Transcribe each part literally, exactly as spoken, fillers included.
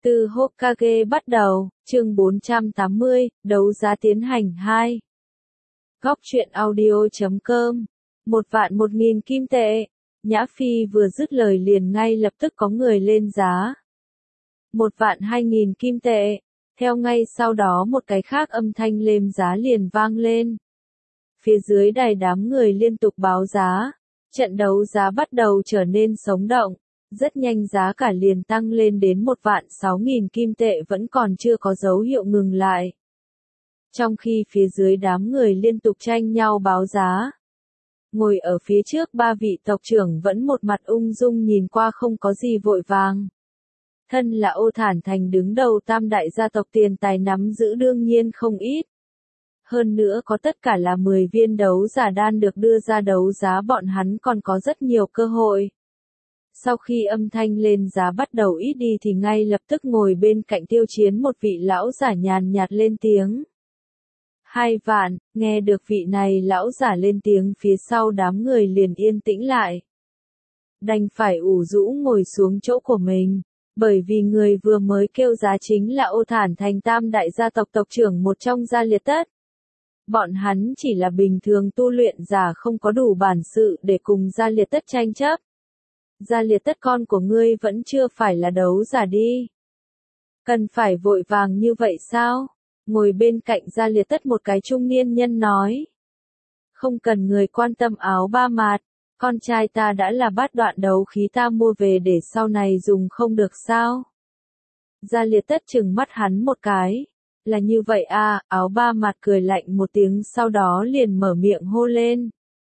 Từ Hokage bắt đầu, chương bốn trăm tám mươi, đấu giá tiến hành hai. Góc truyện audio chấm com, một vạn một nghìn kim tệ. Nhã Phi vừa dứt lời liền ngay lập tức có người lên giá. Một vạn hai nghìn kim tệ. Theo ngay sau đó một cái khác âm thanh lên giá liền vang lên. Phía dưới đài đám người liên tục báo giá. Trận đấu giá bắt đầu trở nên sống động. Rất nhanh giá cả liền tăng lên đến một vạn sáu nghìn kim tệ vẫn còn chưa có dấu hiệu ngừng lại. Trong khi phía dưới đám người liên tục tranh nhau báo giá. Ngồi ở phía trước ba vị tộc trưởng vẫn một mặt ung dung nhìn qua không có gì vội vàng. Thân là Ô Thản Thành đứng đầu tam đại gia tộc tiền tài nắm giữ đương nhiên không ít. Hơn nữa có tất cả là mười viên đấu giả đan được đưa ra đấu giá bọn hắn còn có rất nhiều cơ hội. Sau khi âm thanh lên giá bắt đầu ít đi thì ngay lập tức ngồi bên cạnh Tiêu Chiến một vị lão giả nhàn nhạt lên tiếng. Hai vạn, nghe được vị này lão giả lên tiếng phía sau đám người liền yên tĩnh lại. Đành phải ủ rũ ngồi xuống chỗ của mình, bởi vì người vừa mới kêu giá chính là Ô Thản Thành tam đại gia tộc tộc trưởng một trong Gia Liệt Tất. Bọn hắn chỉ là bình thường tu luyện giả không có đủ bản sự để cùng Gia Liệt Tất tranh chấp. Gia Liệt Tất con của ngươi vẫn chưa phải là đấu giả đi. Cần phải vội vàng như vậy sao? Ngồi bên cạnh Gia Liệt Tất một cái trung niên nhân nói. Không cần người quan tâm áo ba mạt, con trai ta đã là bát đoạn đấu khí ta mua về để sau này dùng không được sao? Gia Liệt Tất trừng mắt hắn một cái. Là như vậy à, áo ba mạt cười lạnh một tiếng sau đó liền mở miệng hô lên.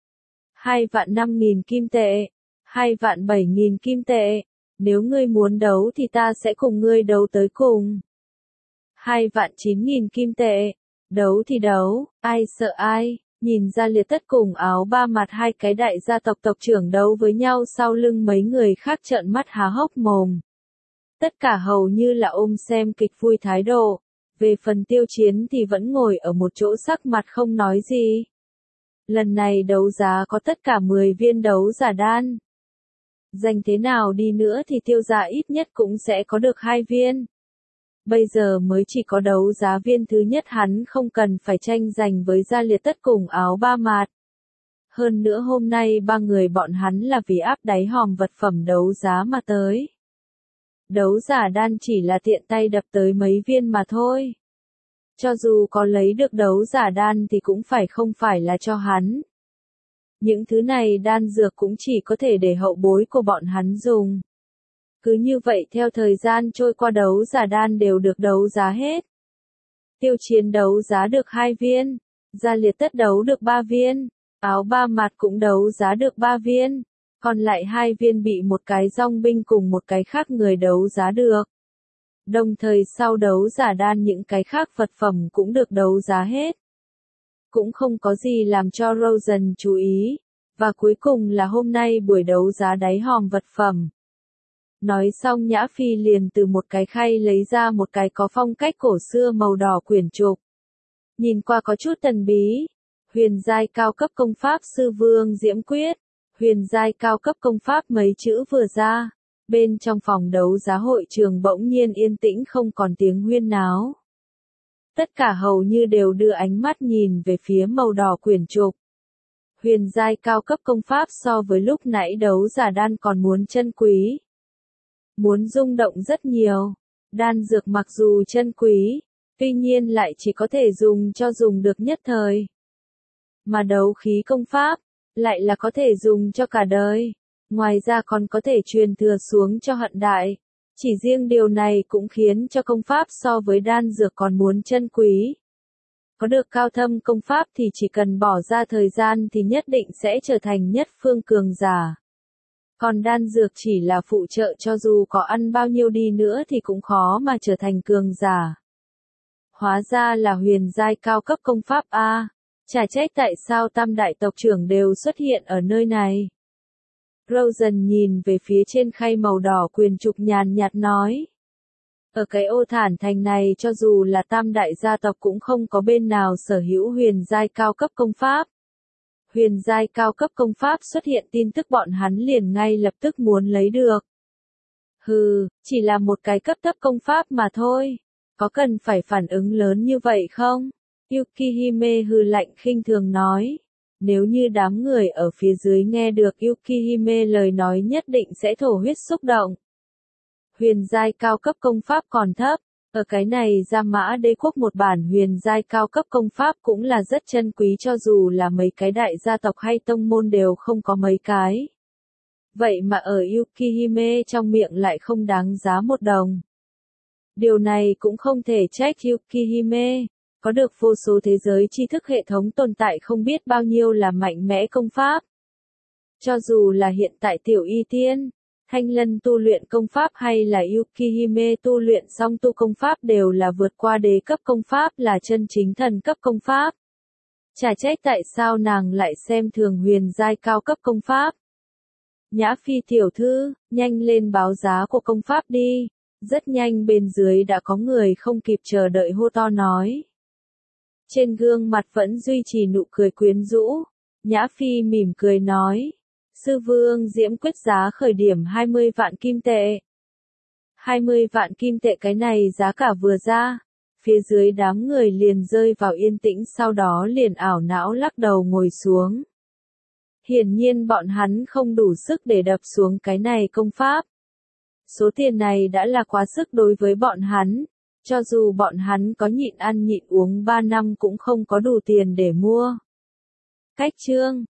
Hai vạn năm nghìn kim tệ. Hai vạn bảy nghìn kim tệ, nếu ngươi muốn đấu thì ta sẽ cùng ngươi đấu tới cùng. Hai vạn chín nghìn kim tệ, đấu thì đấu, ai sợ ai, nhìn Gia Liệt Tất cùng áo ba mặt hai cái đại gia tộc tộc trưởng đấu với nhau sau lưng mấy người khác trợn mắt há hốc mồm. Tất cả hầu như là ôm xem kịch vui thái độ, về phần Tiêu Chiến thì vẫn ngồi ở một chỗ sắc mặt không nói gì. Lần này đấu giá có tất cả mười viên đấu giả đan. Giành thế nào đi nữa thì Tiêu gia ít nhất cũng sẽ có được hai viên. Bây giờ mới chỉ có đấu giá viên thứ nhất hắn không cần phải tranh giành với Gia Liệt Tất cùng áo ba mạt. Hơn nữa hôm nay ba người bọn hắn là vì áp đáy hòm vật phẩm đấu giá mà tới. Đấu giả đan chỉ là tiện tay đập tới mấy viên mà thôi. Cho dù có lấy được đấu giả đan thì cũng phải không phải là cho hắn. Những thứ này đan dược cũng chỉ có thể để hậu bối của bọn hắn dùng. Cứ như vậy theo thời gian trôi qua đấu giả đan đều được đấu giá hết. Tiêu Chiến đấu giá được hai viên, Gia Liệt Tất đấu được ba viên, áo ba mặt cũng đấu giá được ba viên, còn lại hai viên bị một cái dòng binh cùng một cái khác người đấu giá được. Đồng thời sau đấu giả đan những cái khác vật phẩm cũng được đấu giá hết. Cũng không có gì làm cho Rosen chú ý. Và cuối cùng là hôm nay buổi đấu giá đáy hòm vật phẩm. Nói xong Nhã Phi liền từ một cái khay lấy ra một cái có phong cách cổ xưa màu đỏ quyển trục. Nhìn qua có chút thần bí. Huyền giai cao cấp công pháp sư vương diễm quyết. Huyền giai cao cấp công pháp mấy chữ vừa ra. Bên trong phòng đấu giá hội trường bỗng nhiên yên tĩnh không còn tiếng huyên náo. Tất cả hầu như đều đưa ánh mắt nhìn về phía màu đỏ quyển trục. Huyền giai cao cấp công pháp so với lúc nãy đấu giả đan còn muốn chân quý. Muốn rung động rất nhiều. Đan dược mặc dù chân quý, tuy nhiên lại chỉ có thể dùng cho dùng được nhất thời. Mà đấu khí công pháp, lại là có thể dùng cho cả đời. Ngoài ra còn có thể truyền thừa xuống cho hận đại. Chỉ riêng điều này cũng khiến cho công pháp so với đan dược còn muốn chân quý. Có được cao thâm công pháp thì chỉ cần bỏ ra thời gian thì nhất định sẽ trở thành nhất phương cường giả. Còn đan dược chỉ là phụ trợ cho dù có ăn bao nhiêu đi nữa thì cũng khó mà trở thành cường giả. Hóa ra là huyền giai cao cấp công pháp A, chả trách tại sao tam đại tộc trưởng đều xuất hiện ở nơi này. Rosen nhìn về phía trên khay màu đỏ quyền trục nhàn nhạt nói. Ở cái Ô Thản Thành này cho dù là tam đại gia tộc cũng không có bên nào sở hữu huyền giai cao cấp công pháp. Huyền giai cao cấp công pháp xuất hiện tin tức bọn hắn liền ngay lập tức muốn lấy được. Hừ, chỉ là một cái cấp thấp công pháp mà thôi. Có cần phải phản ứng lớn như vậy không? Yukihime hừ lạnh khinh thường nói. Nếu như đám người ở phía dưới nghe được Yukihime lời nói nhất định sẽ thổ huyết xúc động. Huyền giai cao cấp công pháp còn thấp. Ở cái này Gia Mã Đế quốc một bản huyền giai cao cấp công pháp cũng là rất chân quý cho dù là mấy cái đại gia tộc hay tông môn đều không có mấy cái. Vậy mà ở Yukihime trong miệng lại không đáng giá một đồng. Điều này cũng không thể trách Yukihime, có được vô số thế giới tri thức hệ thống tồn tại không biết bao nhiêu là mạnh mẽ công pháp. Cho dù là hiện tại Tiểu Y Tiên, Thanh Lân tu luyện công pháp hay là Yukihime tu luyện song tu công pháp đều là vượt qua đế cấp công pháp là chân chính thần cấp công pháp. Chả trách tại sao nàng lại xem thường huyền giai cao cấp công pháp. Nhã Phi tiểu thư, nhanh lên báo giá của công pháp đi. Rất nhanh bên dưới đã có người không kịp chờ đợi hô to nói. Trên gương mặt vẫn duy trì nụ cười quyến rũ. Nhã Phi mỉm cười nói. Sư vương diễm quyết giá khởi điểm hai mươi vạn kim tệ. hai mươi vạn kim tệ cái này giá cả vừa ra. Phía dưới đám người liền rơi vào yên tĩnh sau đó liền ảo não lắc đầu ngồi xuống. Hiển nhiên bọn hắn không đủ sức để đập xuống cái này công pháp. Số tiền này đã là quá sức đối với bọn hắn. Cho dù bọn hắn có nhịn ăn nhịn uống ba năm cũng không có đủ tiền để mua. Cách chương